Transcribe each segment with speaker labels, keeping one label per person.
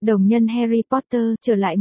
Speaker 1: Đồng nhân Harry Potter trở lại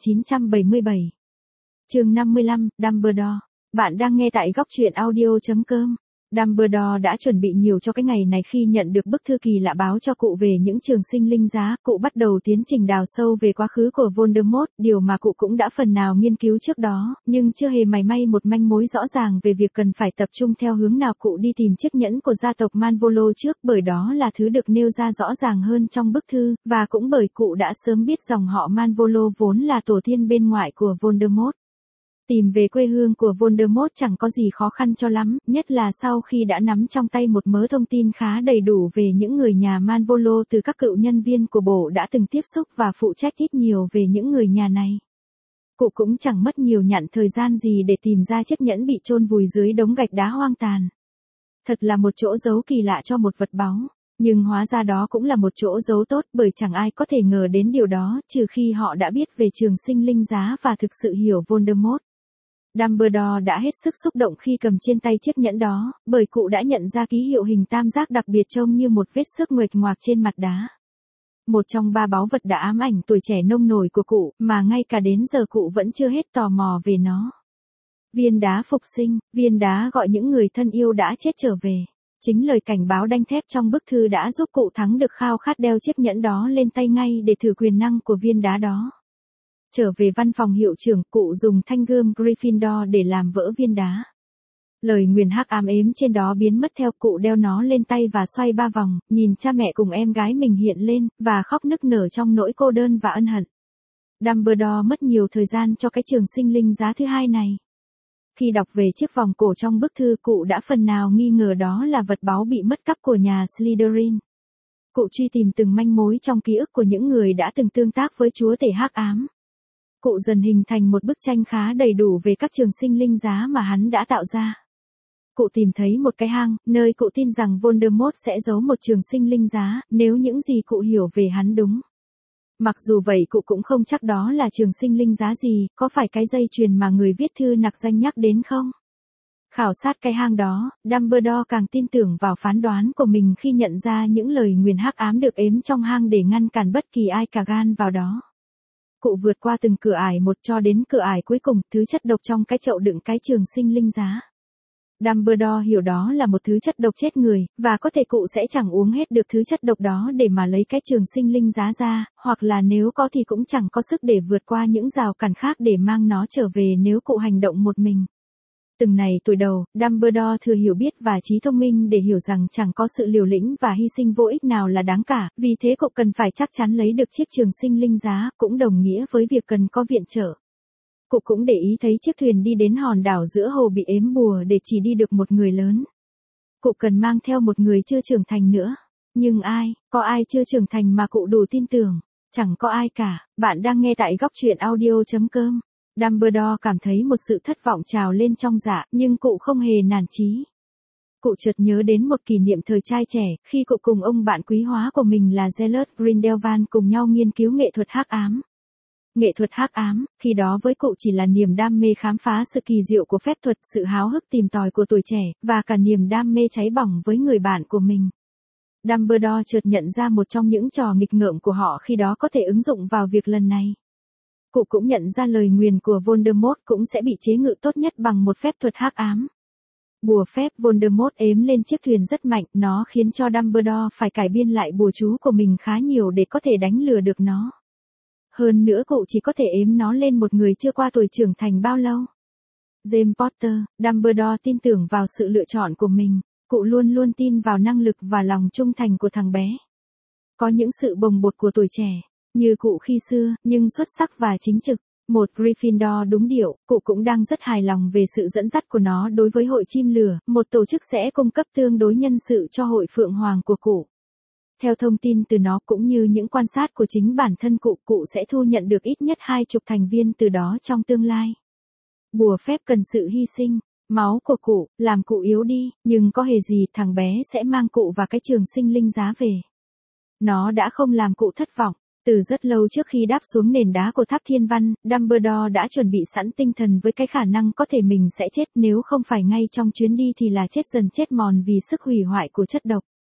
Speaker 1: 1977. Chương 55, Dumbledore. Bạn đang nghe tại góc truyện audio.com. Dumbledore đã chuẩn bị nhiều cho cái ngày này khi nhận được bức thư kỳ lạ báo cho cụ về những trường sinh linh giá. Cụ bắt đầu tiến trình đào sâu về quá khứ của Voldemort, điều mà cụ cũng đã phần nào nghiên cứu trước đó, nhưng chưa hề mảy may một manh mối rõ ràng về việc cần phải tập trung theo hướng nào. Cụ đi tìm chiếc nhẫn của gia tộc Malvolo trước, bởi đó là thứ được nêu ra rõ ràng hơn trong bức thư, và cũng bởi cụ đã sớm biết dòng họ Malvolo vốn là tổ tiên bên ngoại của Voldemort. Tìm về quê hương của Voldemort chẳng có gì khó khăn cho lắm, nhất là sau khi đã nắm trong tay một mớ thông tin khá đầy đủ về những người nhà Malvolo từ các cựu nhân viên của bộ đã từng tiếp xúc và phụ trách ít nhiều về những người nhà này. Cụ cũng chẳng mất nhiều nhặn thời gian gì để tìm ra chiếc nhẫn bị chôn vùi dưới đống gạch đá hoang tàn. Thật là một chỗ giấu kỳ lạ cho một vật báu. Nhưng hóa ra đó cũng là một chỗ giấu tốt, bởi chẳng ai có thể ngờ đến điều đó, trừ khi họ đã biết về trường sinh linh giá và thực sự hiểu Voldemort. Dumbledore đã hết sức xúc động khi cầm trên tay chiếc nhẫn đó, bởi cụ đã nhận ra ký hiệu hình tam giác đặc biệt trông như một vết xước nguệch ngoạc trên mặt đá. Một trong ba báu vật đã ám ảnh tuổi trẻ nông nổi của cụ, mà ngay cả đến giờ cụ vẫn chưa hết tò mò về nó. Viên đá phục sinh, viên đá gọi những người thân yêu đã chết trở về. Chính lời cảnh báo đanh thép trong bức thư đã giúp cụ thắng được khao khát đeo chiếc nhẫn đó lên tay ngay để thử quyền năng của viên đá đó. Trở về văn phòng hiệu trưởng, cụ dùng thanh gươm Gryffindor để làm vỡ viên đá. Lời nguyền hắc ám ếm trên đó biến mất theo cụ đeo nó lên tay và xoay 3 vòng, nhìn cha mẹ cùng em gái mình hiện lên, và khóc nức nở trong nỗi cô đơn và ân hận. Dumbledore mất nhiều thời gian cho cái trường sinh linh giá thứ hai này. Khi đọc về chiếc vòng cổ trong bức thư, cụ đã phần nào nghi ngờ đó là vật báu bị mất cắp của nhà Slytherin. Cụ truy tìm từng manh mối trong ký ức của những người đã từng tương tác với chúa tể hắc ám. Cụ dần hình thành một bức tranh khá đầy đủ về các trường sinh linh giá mà hắn đã tạo ra. Cụ tìm thấy một cái hang, nơi cụ tin rằng Voldemort sẽ giấu một trường sinh linh giá, nếu những gì cụ hiểu về hắn đúng. Mặc dù vậy cụ cũng không chắc đó là trường sinh linh giá gì, có phải cái dây chuyền mà người viết thư nặc danh nhắc đến không? Khảo sát cái hang đó, Dumbledore càng tin tưởng vào phán đoán của mình khi nhận ra những lời nguyền hắc ám được ếm trong hang để ngăn cản bất kỳ ai cả gan vào đó. Cụ vượt qua từng cửa ải một cho đến cửa ải cuối cùng, thứ chất độc trong cái chậu đựng cái trường sinh linh giá. Dumbledore hiểu đó là một thứ chất độc chết người, và có thể cụ sẽ chẳng uống hết được thứ chất độc đó để mà lấy cái trường sinh linh giá ra, hoặc là nếu có thì cũng chẳng có sức để vượt qua những rào cản khác để mang nó trở về nếu cụ hành động một mình. Từng này tuổi đầu, Dumbledore thừa hiểu biết và trí thông minh để hiểu rằng chẳng có sự liều lĩnh và hy sinh vô ích nào là đáng cả, vì thế cụ cần phải chắc chắn lấy được chiếc trường sinh linh giá, cũng đồng nghĩa với việc cần có viện trợ. Cụ cũng để ý thấy chiếc thuyền đi đến hòn đảo giữa hồ bị ếm bùa để chỉ đi được một người lớn. Cụ cần mang theo một người chưa trưởng thành nữa. Nhưng có ai chưa trưởng thành mà cụ đủ tin tưởng? Chẳng có ai cả. Bạn đang nghe tại góc truyện audio.com. Dumbledore cảm thấy một sự thất vọng trào lên trong dạ, nhưng cụ không hề nản chí. Cụ chợt nhớ đến một kỷ niệm thời trai trẻ, khi cụ cùng ông bạn quý hóa của mình là Gellert Grindelwald cùng nhau nghiên cứu nghệ thuật hắc ám. Nghệ thuật hắc ám, khi đó với cụ chỉ là niềm đam mê khám phá sự kỳ diệu của phép thuật, sự háo hức tìm tòi của tuổi trẻ, và cả niềm đam mê cháy bỏng với người bạn của mình. Dumbledore chợt nhận ra một trong những trò nghịch ngợm của họ khi đó có thể ứng dụng vào việc lần này. Cụ cũng nhận ra lời nguyền của Voldemort cũng sẽ bị chế ngự tốt nhất bằng một phép thuật hắc ám. Bùa phép Voldemort ếm lên chiếc thuyền rất mạnh, nó khiến cho Dumbledore phải cải biên lại bùa chú của mình khá nhiều để có thể đánh lừa được nó. Hơn nữa cụ chỉ có thể ếm nó lên một người chưa qua tuổi trưởng thành bao lâu. James Potter. Dumbledore tin tưởng vào sự lựa chọn của mình, cụ luôn luôn tin vào năng lực và lòng trung thành của thằng bé. Có những sự bồng bột của tuổi trẻ, như cụ khi xưa, nhưng xuất sắc và chính trực. Một Gryffindor đúng điệu, cụ cũng đang rất hài lòng về sự dẫn dắt của nó đối với hội chim lửa, một tổ chức sẽ cung cấp tương đối nhân sự cho hội Phượng Hoàng của cụ. Theo thông tin từ nó cũng như những quan sát của chính bản thân cụ sẽ thu nhận được ít nhất 20 thành viên từ đó trong tương lai. Bùa phép cần sự hy sinh, máu của cụ, làm cụ yếu đi, nhưng có hề gì thằng bé sẽ mang cụ và cái trường sinh linh giá về. Nó đã không làm cụ thất vọng. Từ rất lâu trước khi đáp xuống nền đá của tháp thiên văn, Dumbledore đã chuẩn bị sẵn tinh thần với cái khả năng có thể mình sẽ chết, nếu không phải ngay trong chuyến đi thì là chết dần chết mòn vì sức hủy hoại của chất độc.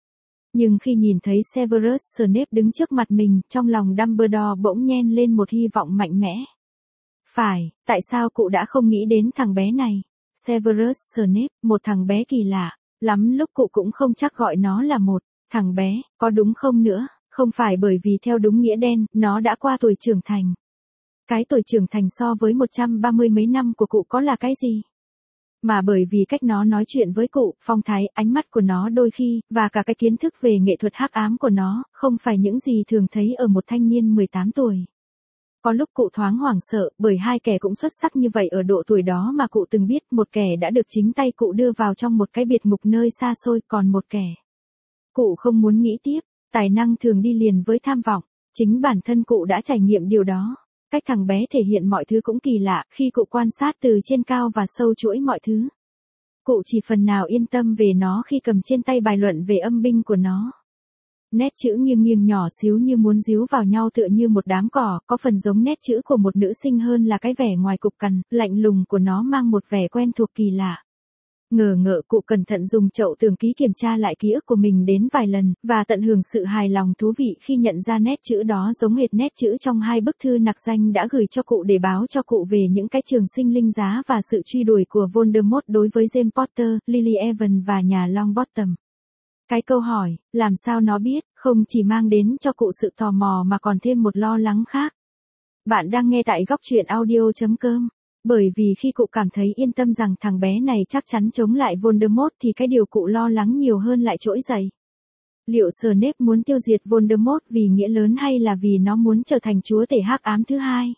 Speaker 1: Nhưng khi nhìn thấy Severus Snape đứng trước mặt mình, trong lòng Dumbledore bỗng nhen lên một hy vọng mạnh mẽ. Phải, tại sao cụ đã không nghĩ đến thằng bé này? Severus Snape, một thằng bé kỳ lạ, lắm lúc cụ cũng không chắc gọi nó là một thằng bé, có đúng không nữa, không phải bởi vì theo đúng nghĩa đen, nó đã qua tuổi trưởng thành. Cái tuổi trưởng thành so với 130 mấy năm của cụ có là cái gì? Mà bởi vì cách nó nói chuyện với cụ, phong thái, ánh mắt của nó đôi khi, và cả cái kiến thức về nghệ thuật hắc ám của nó, không phải những gì thường thấy ở một thanh niên 18 tuổi. Có lúc cụ thoáng hoảng sợ, bởi hai kẻ cũng xuất sắc như vậy ở độ tuổi đó mà cụ từng biết, một kẻ đã được chính tay cụ đưa vào trong một cái biệt ngục nơi xa xôi, còn một kẻ. Cụ không muốn nghĩ tiếp, tài năng thường đi liền với tham vọng, chính bản thân cụ đã trải nghiệm điều đó. Cách thằng bé thể hiện mọi thứ cũng kỳ lạ, khi cụ quan sát từ trên cao và sâu chuỗi mọi thứ. Cụ chỉ phần nào yên tâm về nó khi cầm trên tay bài luận về âm binh của nó. Nét chữ nghiêng nghiêng nhỏ xíu như muốn díu vào nhau tựa như một đám cỏ, có phần giống nét chữ của một nữ sinh hơn là cái vẻ ngoài cục cằn, lạnh lùng của nó mang một vẻ quen thuộc kỳ lạ. Ngờ ngợ cụ cẩn thận dùng chậu tường ký kiểm tra lại ký ức của mình đến vài lần, và tận hưởng sự hài lòng thú vị khi nhận ra nét chữ đó giống hệt nét chữ trong hai bức thư nặc danh đã gửi cho cụ để báo cho cụ về những cái trường sinh linh giá và sự truy đuổi của Voldemort đối với James Potter, Lily Evans và nhà Longbottom. Cái câu hỏi, làm sao nó biết, không chỉ mang đến cho cụ sự tò mò mà còn thêm một lo lắng khác. Bạn đang nghe tại góc truyện audio.com. Bởi vì khi cụ cảm thấy yên tâm rằng thằng bé này chắc chắn chống lại Voldemort thì cái điều cụ lo lắng nhiều hơn lại trỗi dậy. Liệu Snape muốn tiêu diệt Voldemort vì nghĩa lớn hay là vì nó muốn trở thành chúa tể hắc ám thứ hai?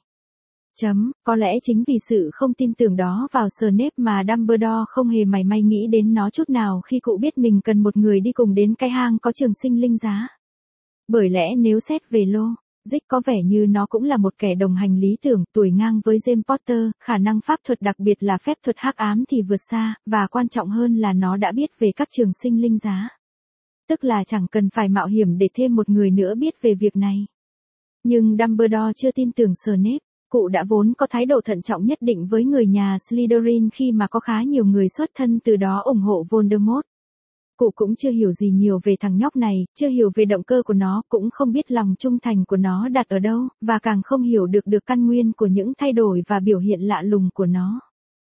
Speaker 1: Có lẽ chính vì sự không tin tưởng đó vào Snape mà Dumbledore không hề mảy may nghĩ đến nó chút nào khi cụ biết mình cần một người đi cùng đến cái hang có trường sinh linh giá. Bởi lẽ nếu xét về logic có vẻ như nó cũng là một kẻ đồng hành lý tưởng, tuổi ngang với James Potter, khả năng pháp thuật đặc biệt là phép thuật hắc ám thì vượt xa, và quan trọng hơn là nó đã biết về các trường sinh linh giá. Tức là chẳng cần phải mạo hiểm để thêm một người nữa biết về việc này. Nhưng Dumbledore chưa tin tưởng Snape. Cụ đã vốn có thái độ thận trọng nhất định với người nhà Slytherin khi mà có khá nhiều người xuất thân từ đó ủng hộ Voldemort. Cụ cũng chưa hiểu gì nhiều về thằng nhóc này, chưa hiểu về động cơ của nó, cũng không biết lòng trung thành của nó đặt ở đâu, và càng không hiểu được căn nguyên của những thay đổi và biểu hiện lạ lùng của nó.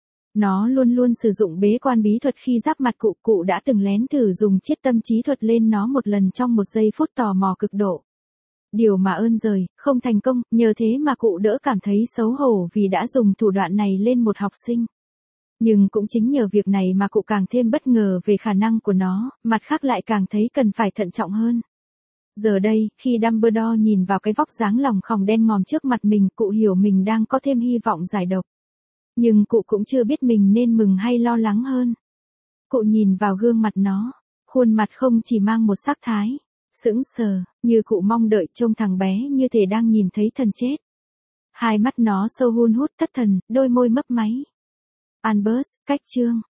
Speaker 1: Nó luôn luôn sử dụng bế quan bí thuật khi giáp mặt cụ đã từng lén thử dùng chiết tâm trí thuật lên nó một lần trong một giây phút tò mò cực độ. Điều mà ơn giời, không thành công, nhờ thế mà cụ đỡ cảm thấy xấu hổ vì đã dùng thủ đoạn này lên một học sinh. Nhưng cũng chính nhờ việc này mà cụ càng thêm bất ngờ về khả năng của nó, mặt khác lại càng thấy cần phải thận trọng hơn. Giờ đây, khi Dumbledore nhìn vào cái vóc dáng lòng khòng đen ngòm trước mặt mình, cụ hiểu mình đang có thêm hy vọng giải độc. Nhưng cụ cũng chưa biết mình nên mừng hay lo lắng hơn. Cụ nhìn vào gương mặt nó, khuôn mặt không chỉ mang một sắc thái sững sờ, như cụ mong đợi trông thằng bé như thể đang nhìn thấy thần chết. Hai mắt nó sâu hun hút thất thần, đôi môi mấp máy. Albus, cách chương.